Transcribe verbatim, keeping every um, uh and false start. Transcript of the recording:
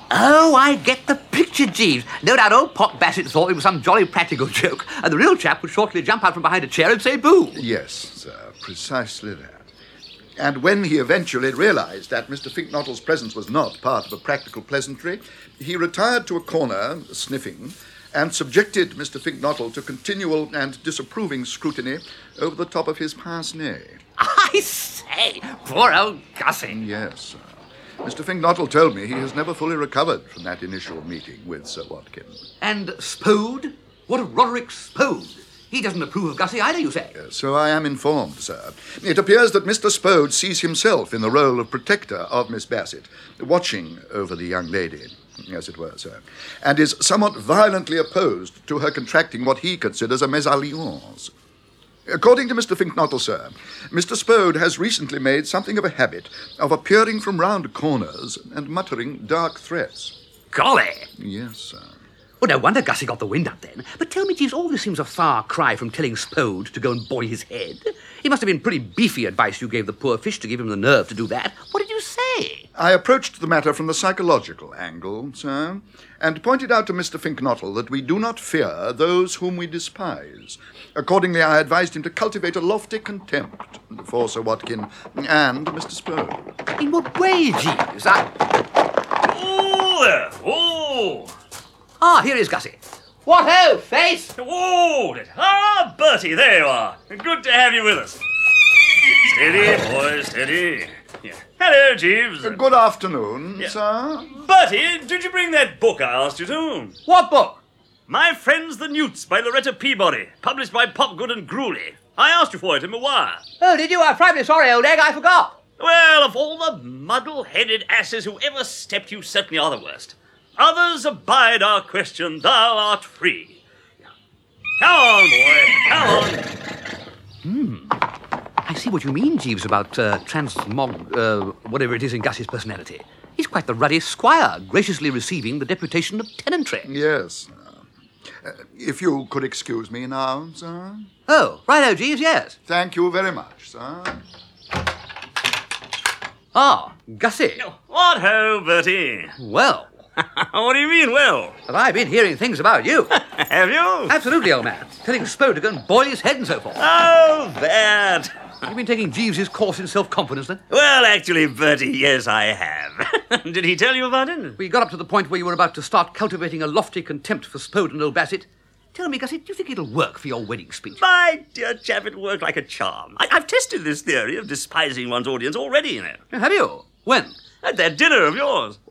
Oh, I get the picture, Jeeves. No doubt old Pop Bassett thought it was some jolly practical joke, and the real chap would shortly jump out from behind a chair and say boo. Yes, sir, precisely that. And when he eventually realised that Mister Finknottle's presence was not part of a practical pleasantry, he retired to a corner, sniffing, and subjected Mister Finknottle to continual and disapproving scrutiny over the top of his pince-nez. I say, poor old Gussie. Yes, sir. Mister Finknottle told me he has never fully recovered from that initial meeting with Sir Watkin. And Spode? What of Roderick Spode? He doesn't approve of Gussie either, you say? Uh, so I am informed, sir. It appears that Mister Spode sees himself in the role of protector of Miss Bassett, watching over the young lady, as it were, sir, and is somewhat violently opposed to her contracting what he considers a mésalliance. According to Mister Finknottle, sir, Mister Spode has recently made something of a habit of appearing from round corners and muttering dark threats. Golly! Yes, sir. Well, no wonder Gussie got the wind up then. But tell me, Jeeves, all this seems a far cry from telling Spode to go and boy his head. It must have been pretty beefy advice you gave the poor fish to give him the nerve to do that. What did you say? I approached the matter from the psychological angle, sir, and pointed out to Mister Finknottle that we do not fear those whom we despise. Accordingly, I advised him to cultivate a lofty contempt for Sir Watkin and Mister Spode. In what way, Jeeves? I... Oh, there. Oh. Ah, here is Gussie. What ho, face? Oh, ah, Bertie, there you are. Good to have you with us. Steady, boys, steady. Yeah. Hello, Jeeves. Uh, good afternoon, Yeah. sir. Bertie, did you bring that book I asked you to? What book? My Friends the Newts by Loretta Peabody, published by Popgood and Grueley. I asked you for it in my wire. Oh, did you? I'm frightfully sorry, old egg. I forgot. Well, of all the muddle-headed asses who ever stepped, you certainly are the worst. Others abide our question, thou art free. Come on, boy, come on. Hmm. I see what you mean, Jeeves, about uh, transmog... Uh, whatever it is in Gussie's personality. He's quite the ruddy squire, graciously receiving the deputation of tenantry. Yes. Uh, if you could excuse me now, sir. Oh, righto, Jeeves, yes. Thank you very much, sir. Ah, Gussie. What ho, Bertie? Well... What do you mean, well? But I've been hearing things about you. Have you? Absolutely, old man. Telling Spode to go and boil his head and so forth. Oh, that. You've been taking Jeeves's course in self-confidence, then? Well, actually, Bertie, yes, I have. Did he tell you about it? We got up to the point where you were about to start cultivating a lofty contempt for Spode and old Bassett. Tell me, Gussie, do you think it'll work for your wedding speech? My dear chap, it worked like a charm. I- I've tested this theory of despising one's audience already, you know. Have you? When? At that dinner of yours.